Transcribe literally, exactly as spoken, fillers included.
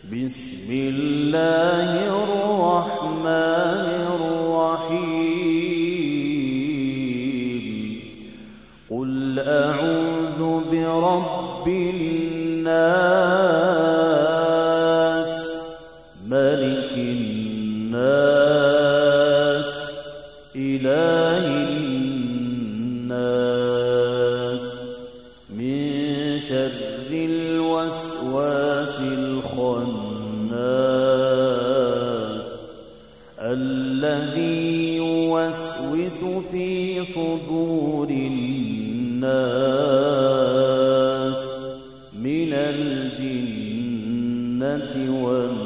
بسم الله الرحمن الرحيم قل أعوذ برب الناس ملك الناس إله الناس من شر الوسواس الخناس الذي يوسوس في صدور الناس من الجنة والناس